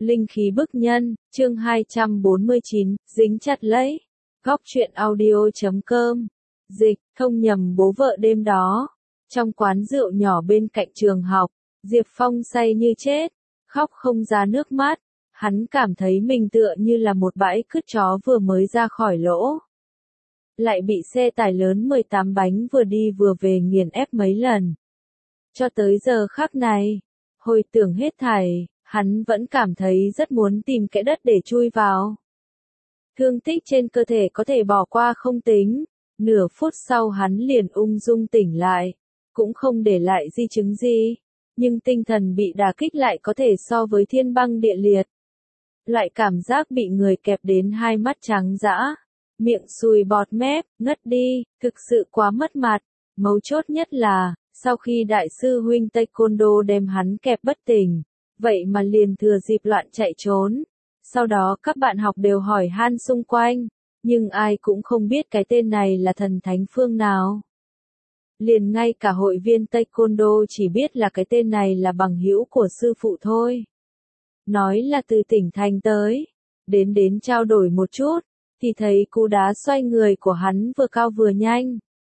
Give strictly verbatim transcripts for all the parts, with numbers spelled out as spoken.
Linh khí bức nhân, chương hai trăm bốn mươi chín, dính chặt lấy. Góc truyện audio.com. Dịch, không nhầm bố vợ đêm đó. Trong quán rượu nhỏ bên cạnh trường học, Diệp Phong say như chết, khóc không ra nước mắt. Hắn cảm thấy mình tựa như là một bãi cứt chó vừa mới ra khỏi lỗ. Lại bị xe tải lớn mười tám bánh vừa đi vừa về nghiền ép mấy lần. Cho tới giờ khắc này, hồi tưởng hết thảy, hắn vẫn cảm thấy rất muốn tìm kẽ đất để chui vào. Thương tích trên cơ thể có thể bỏ qua không tính, nửa phút sau hắn liền ung dung tỉnh lại, cũng không để lại di chứng gì, nhưng tinh thần bị đả kích lại có thể so với thiên băng địa liệt. Loại cảm giác bị người kẹp đến hai mắt trắng dã, miệng sùi bọt mép, ngất đi, thực sự quá mất mặt. Mấu chốt nhất là, sau khi đại sư huynh Taekwondo đem hắn kẹp bất tỉnh, vậy mà liền thừa dịp loạn chạy trốn. Sau đó các bạn học đều hỏi han xung quanh, nhưng ai cũng không biết cái tên này là thần thánh phương nào. Liền ngay cả hội viên Taekwondo chỉ biết là cái tên này là bằng hữu của sư phụ thôi. Nói là từ tỉnh thành tới, đến đến trao đổi một chút, thì thấy cú đá xoay người của hắn vừa cao vừa nhanh.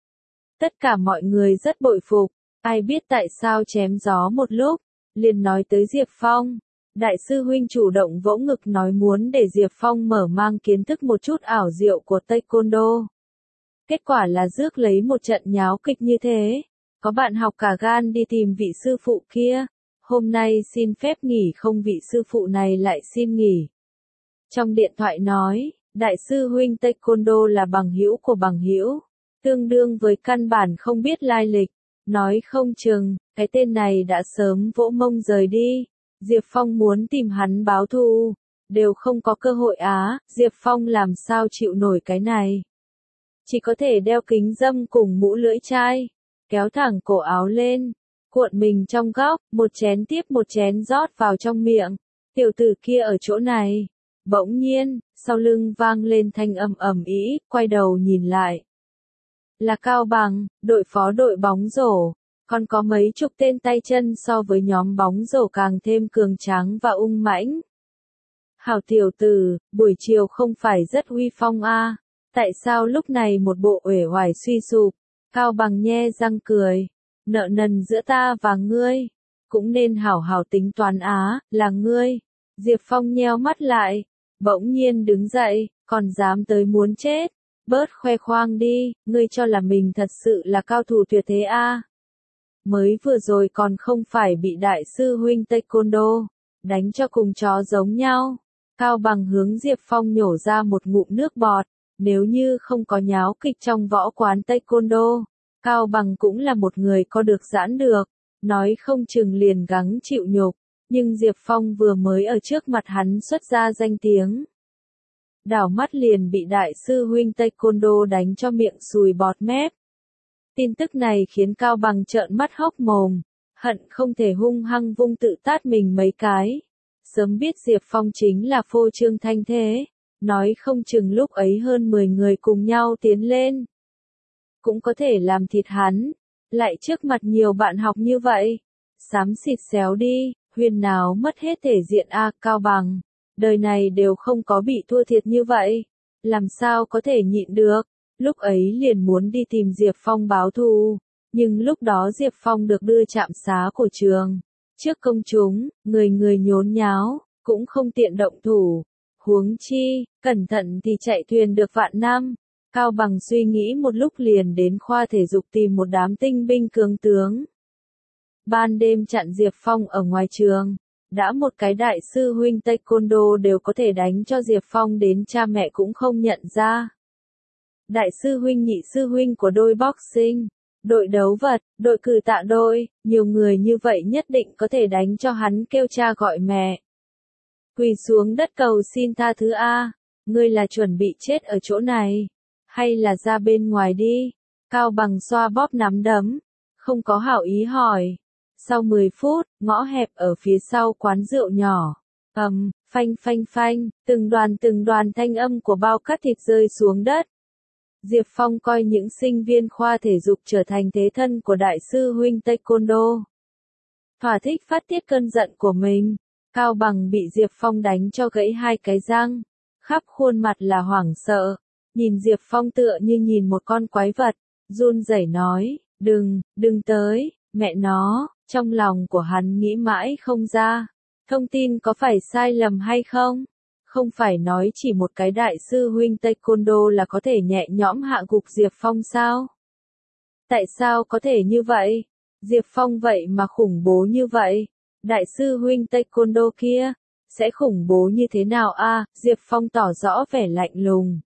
Tất cả mọi người rất bội phục, ai biết tại sao chém gió một lúc, liền nói tới Diệp Phong. Đại sư huynh chủ động vỗ ngực nói muốn để Diệp Phong mở mang kiến thức một chút ảo diệu của Taekwondo. Kết quả là rước lấy một trận nháo kịch như thế. Có bạn học cả gan đi tìm vị sư phụ kia. Hôm nay xin phép nghỉ không, vị sư phụ này lại xin nghỉ. Trong điện thoại nói, đại sư huynh Taekwondo là bằng hữu của bằng hữu, tương đương với căn bản không biết lai lịch. Nói không chừng, cái tên này đã sớm vỗ mông rời đi. Diệp Phong muốn tìm hắn báo thù, đều không có cơ hội á, Diệp Phong làm sao chịu nổi cái này. Chỉ có thể đeo kính râm cùng mũ lưỡi chai, kéo thẳng cổ áo lên, cuộn mình trong góc, một chén tiếp một chén rót vào trong miệng. Tiểu tử kia ở chỗ này. Bỗng nhiên, sau lưng vang lên thanh âm ầm ĩ, quay đầu nhìn lại. Là Cao Bằng, đội phó đội bóng rổ. Còn có mấy chục tên tay chân so với nhóm bóng rổ càng thêm cường tráng và ung mãnh. Hảo tiểu tử, buổi chiều không phải rất uy phong a? À? Tại sao lúc này một bộ uể oải suy sụp? Cao Bằng nhe răng cười. Nợ nần giữa ta và ngươi, cũng nên hảo hảo tính toán á, là ngươi. Diệp Phong nheo mắt lại, bỗng nhiên đứng dậy, còn dám tới muốn chết. Bớt khoe khoang đi, ngươi cho là mình thật sự là cao thủ tuyệt thế a? À? Mới vừa rồi còn không phải bị đại sư huynh Taekwondo đánh cho cùng chó giống nhau. Cao Bằng hướng Diệp Phong nhổ ra một ngụm nước bọt. Nếu như không có nháo kịch trong võ quán Taekwondo, Cao Bằng cũng là một người có được giãn được, nói không chừng liền gắng chịu nhục. Nhưng Diệp Phong vừa mới ở trước mặt hắn xuất ra danh tiếng, đảo mắt liền bị đại sư huynh Taekwondo đánh cho miệng sùi bọt mép. Tin tức này khiến Cao Bằng trợn mắt hốc mồm, hận không thể hung hăng vung tự tát mình mấy cái. Sớm biết Diệp Phong chính là phô trương thanh thế, nói không chừng lúc ấy hơn mười người cùng nhau tiến lên, cũng có thể làm thịt hắn, lại trước mặt nhiều bạn học như vậy. Xám xịt xéo đi, huyền nào mất hết thể diện a. Cao Bằng, đời này đều không có bị thua thiệt như vậy, làm sao có thể nhịn được. Lúc ấy liền muốn đi tìm Diệp Phong báo thù, nhưng lúc đó Diệp Phong được đưa trạm xá của trường. Trước công chúng, người người nhốn nháo, cũng không tiện động thủ. Huống chi, cẩn thận thì chạy thuyền được vạn năm. Cao Bằng suy nghĩ một lúc liền đến khoa thể dục tìm một đám tinh binh cường tướng. Ban đêm chặn Diệp Phong ở ngoài trường. Đã một cái đại sư huynh Taekwondo đều có thể đánh cho Diệp Phong đến cha mẹ cũng không nhận ra. Đại sư huynh nhị sư huynh của đôi boxing, đội đấu vật, đội cử tạ đôi, nhiều người như vậy nhất định có thể đánh cho hắn kêu cha gọi mẹ. Quỳ xuống đất cầu xin tha thứ a, ngươi là chuẩn bị chết ở chỗ này, hay là ra bên ngoài đi? Cao Bằng xoa bóp nắm đấm, không có hảo ý hỏi. Sau mười phút, ngõ hẹp ở phía sau quán rượu nhỏ, ầm, phanh phanh phanh, từng đoàn từng đoàn thanh âm của bao cắt thịt rơi xuống đất. Diệp Phong coi những sinh viên khoa thể dục trở thành thế thân của đại sư huynh Taekwondo. Thỏa thích phát tiết cơn giận của mình. Cao Bằng bị Diệp Phong đánh cho gãy hai cái răng, khắp khuôn mặt là hoảng sợ, nhìn Diệp Phong tựa như nhìn một con quái vật, run rẩy nói, đừng, đừng tới, mẹ nó, trong lòng của hắn nghĩ mãi không ra, thông tin có phải sai lầm hay không? Không phải nói chỉ một cái đại sư huynh Taekwondo là có thể nhẹ nhõm hạ gục Diệp Phong sao? Tại sao có thể như vậy? Diệp Phong vậy mà khủng bố như vậy? Đại sư huynh Taekwondo kia, sẽ khủng bố như thế nào a? À, Diệp Phong tỏ rõ vẻ lạnh lùng.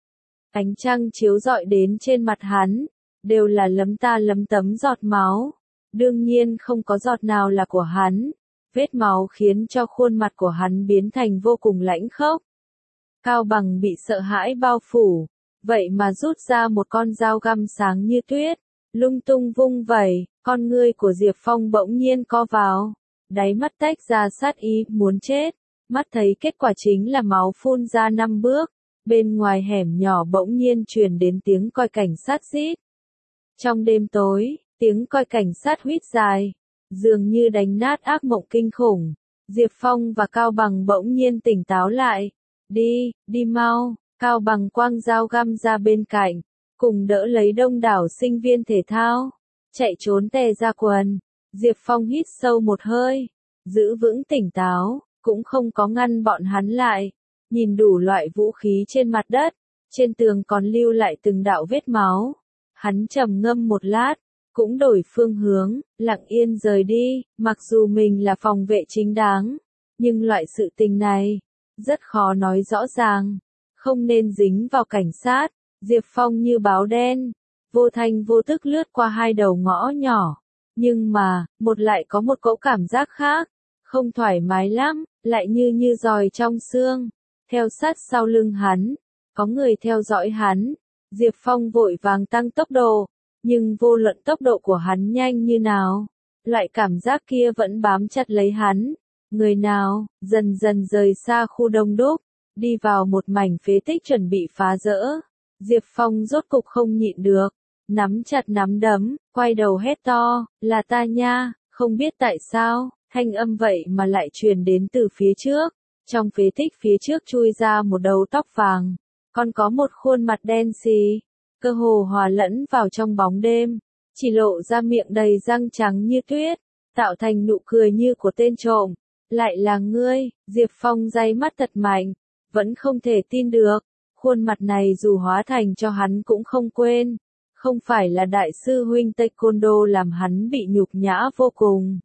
Ánh trăng chiếu rọi đến trên mặt hắn, đều là lấm ta lấm tấm giọt máu. Đương nhiên không có giọt nào là của hắn. Vết máu khiến cho khuôn mặt của hắn biến thành vô cùng lãnh khốc. Cao Bằng bị sợ hãi bao phủ, vậy mà rút ra một con dao găm sáng như tuyết, lung tung vung vẩy, con ngươi của Diệp Phong bỗng nhiên co vào, đáy mắt tách ra sát ý muốn chết, mắt thấy kết quả chính là máu phun ra năm bước, bên ngoài hẻm nhỏ bỗng nhiên truyền đến tiếng còi cảnh sát rít. Trong đêm tối, tiếng còi cảnh sát huýt dài, dường như đánh nát ác mộng kinh khủng. Diệp Phong và Cao Bằng bỗng nhiên tỉnh táo lại. Đi, đi mau, Cao Bằng quăng dao găm ra bên cạnh, cùng đỡ lấy đông đảo sinh viên thể thao, chạy trốn tè ra quần. Diệp Phong hít sâu một hơi, giữ vững tỉnh táo, cũng không có ngăn bọn hắn lại. Nhìn đủ loại vũ khí trên mặt đất, trên tường còn lưu lại từng đạo vết máu. Hắn trầm ngâm một lát, cũng đổi phương hướng, lặng yên rời đi, mặc dù mình là phòng vệ chính đáng, nhưng loại sự tình này, rất khó nói rõ ràng, không nên dính vào cảnh sát. Diệp Phong như báo đen, vô thanh vô tức lướt qua hai đầu ngõ nhỏ, nhưng mà, một lại có một cỗ cảm giác khác, không thoải mái lắm, lại như như giòi trong xương, theo sát sau lưng hắn, có người theo dõi hắn. Diệp Phong vội vàng tăng tốc độ, nhưng vô luận tốc độ của hắn nhanh như nào, loại cảm giác kia vẫn bám chặt lấy hắn. Người nào, dần dần rời xa khu đông đúc, đi vào một mảnh phế tích chuẩn bị phá rỡ. Diệp Phong rốt cục không nhịn được, nắm chặt nắm đấm, quay đầu hét to, là ta nha, không biết tại sao, thanh âm vậy mà lại truyền đến từ phía trước. Trong phế tích phía trước chui ra một đầu tóc vàng, còn có một khuôn mặt đen xì, cơ hồ hòa lẫn vào trong bóng đêm, chỉ lộ ra miệng đầy răng trắng như tuyết, tạo thành nụ cười như của tên trộm. Lại là ngươi, Diệp Phong day mắt thật mạnh, vẫn không thể tin được, khuôn mặt này dù hóa thành cho hắn cũng không quên, không phải là đại sư huynh Taekwondo làm hắn bị nhục nhã vô cùng.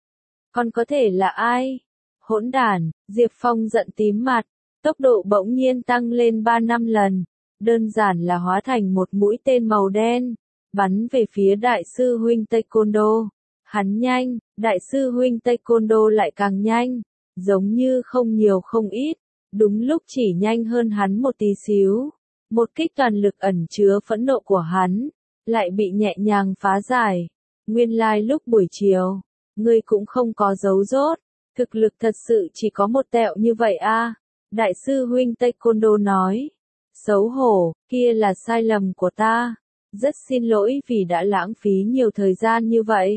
Còn có thể là ai? Hỗn đản, Diệp Phong giận tím mặt, tốc độ bỗng nhiên tăng lên ba năm lần, đơn giản là hóa thành một mũi tên màu đen, bắn về phía đại sư huynh Taekwondo. Hắn nhanh, đại sư huynh Taekwondo lại càng nhanh, giống như không nhiều không ít, đúng lúc chỉ nhanh hơn hắn một tí xíu. Một kích toàn lực ẩn chứa phẫn nộ của hắn, lại bị nhẹ nhàng phá giải. Nguyên lai like lúc buổi chiều, ngươi cũng không có giấu rốt, thực lực thật sự chỉ có một tẹo như vậy a. À? Đại sư huynh Taekwondo nói, xấu hổ, kia là sai lầm của ta, rất xin lỗi vì đã lãng phí nhiều thời gian như vậy.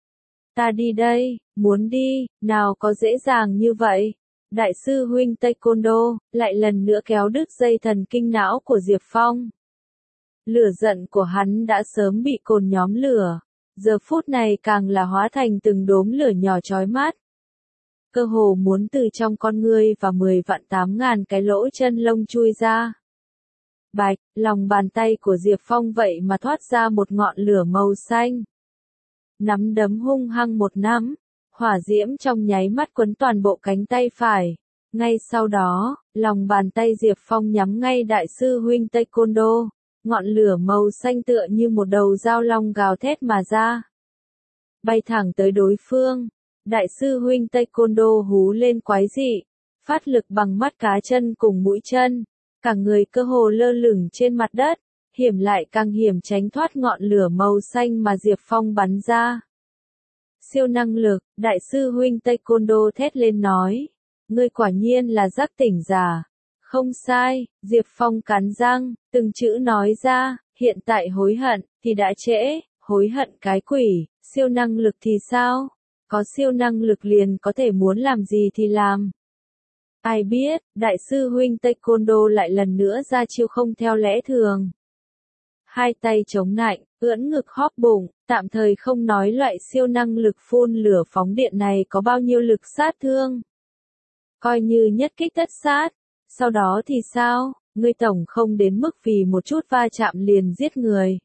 Ta đi đây, muốn đi, nào có dễ dàng như vậy. Đại sư huynh Taekwondo, lại lần nữa kéo đứt dây thần kinh não của Diệp Phong. Lửa giận của hắn đã sớm bị cồn nhóm lửa, giờ phút này càng là hóa thành từng đốm lửa nhỏ chói mắt. Cơ hồ muốn từ trong con ngươi và mười vạn tám ngàn cái lỗ chân lông chui ra. Bạch, lòng bàn tay của Diệp Phong vậy mà thoát ra một ngọn lửa màu xanh. Nắm đấm hung hăng một nắm, hỏa diễm trong nháy mắt quấn toàn bộ cánh tay phải. Ngay sau đó, lòng bàn tay Diệp Phong nhắm ngay đại sư huynh Taekwondo, ngọn lửa màu xanh tựa như một đầu dao long gào thét mà ra. Bay thẳng tới đối phương, đại sư huynh Taekwondo hú lên quái dị, phát lực bằng mắt cá chân cùng mũi chân, cả người cơ hồ lơ lửng trên mặt đất. Hiểm lại càng hiểm tránh thoát ngọn lửa màu xanh mà Diệp Phong bắn ra. Siêu năng lực, đại sư huynh Taekwondo thét lên nói. Ngươi quả nhiên là giác tỉnh giả. Không sai, Diệp Phong cắn răng, từng chữ nói ra, hiện tại hối hận, thì đã trễ, hối hận cái quỷ, siêu năng lực thì sao? Có siêu năng lực liền có thể muốn làm gì thì làm. Ai biết, đại sư huynh Taekwondo lại lần nữa ra chiêu không theo lẽ thường. Hai tay chống nạnh, ưỡn ngực hóp bụng, tạm thời không nói loại siêu năng lực phun lửa phóng điện này có bao nhiêu lực sát thương. Coi như nhất kích tất sát, sau đó thì sao, ngươi tổng không đến mức vì một chút va chạm liền giết người.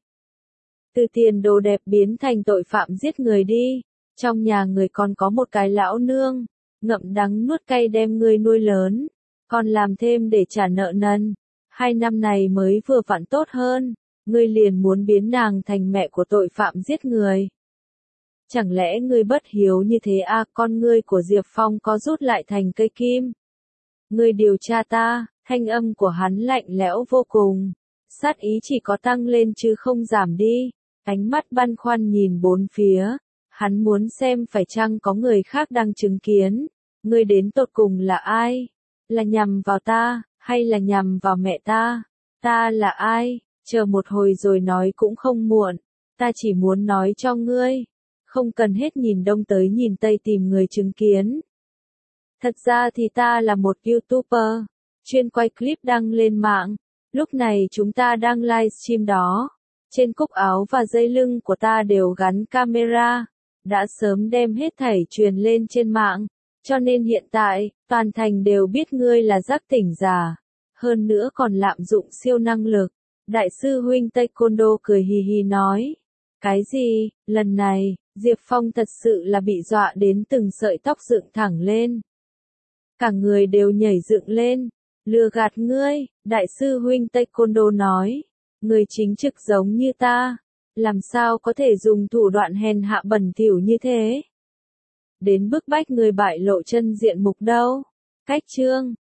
Từ tiền đồ đẹp biến thành tội phạm giết người đi, trong nhà người còn có một cái lão nương, ngậm đắng nuốt cay đem ngươi nuôi lớn, còn làm thêm để trả nợ nần, hai năm này mới vừa vặn tốt hơn. Ngươi liền muốn biến nàng thành mẹ của tội phạm giết người. Chẳng lẽ ngươi bất hiếu như thế à, con ngươi của Diệp Phong có rút lại thành cây kim. Ngươi điều tra ta, thanh âm của hắn lạnh lẽo vô cùng. Sát ý chỉ có tăng lên chứ không giảm đi. Ánh mắt băn khoăn nhìn bốn phía. Hắn muốn xem phải chăng có người khác đang chứng kiến. Ngươi đến tột cùng là ai? Là nhằm vào ta, hay là nhằm vào mẹ ta? Ta là ai? Chờ một hồi rồi nói cũng không muộn, ta chỉ muốn nói cho ngươi, không cần hết nhìn đông tới nhìn tây tìm người chứng kiến. Thật ra thì ta là một YouTuber, chuyên quay clip đăng lên mạng, lúc này chúng ta đang livestream đó, trên cúc áo và dây lưng của ta đều gắn camera, đã sớm đem hết thảy truyền lên trên mạng, cho nên hiện tại, toàn thành đều biết ngươi là giác tỉnh giả, hơn nữa còn lạm dụng siêu năng lực. Đại sư huynh Taekwondo cười hì hì nói. Cái gì, lần này, Diệp Phong thật sự là bị dọa đến từng sợi tóc dựng thẳng lên. Cả người đều nhảy dựng lên. Lừa gạt ngươi, đại sư huynh Taekwondo nói. Người chính trực giống như ta. Làm sao có thể dùng thủ đoạn hèn hạ bẩn thỉu như thế? Đến bức bách người bại lộ chân diện mục đâu. Cách chương.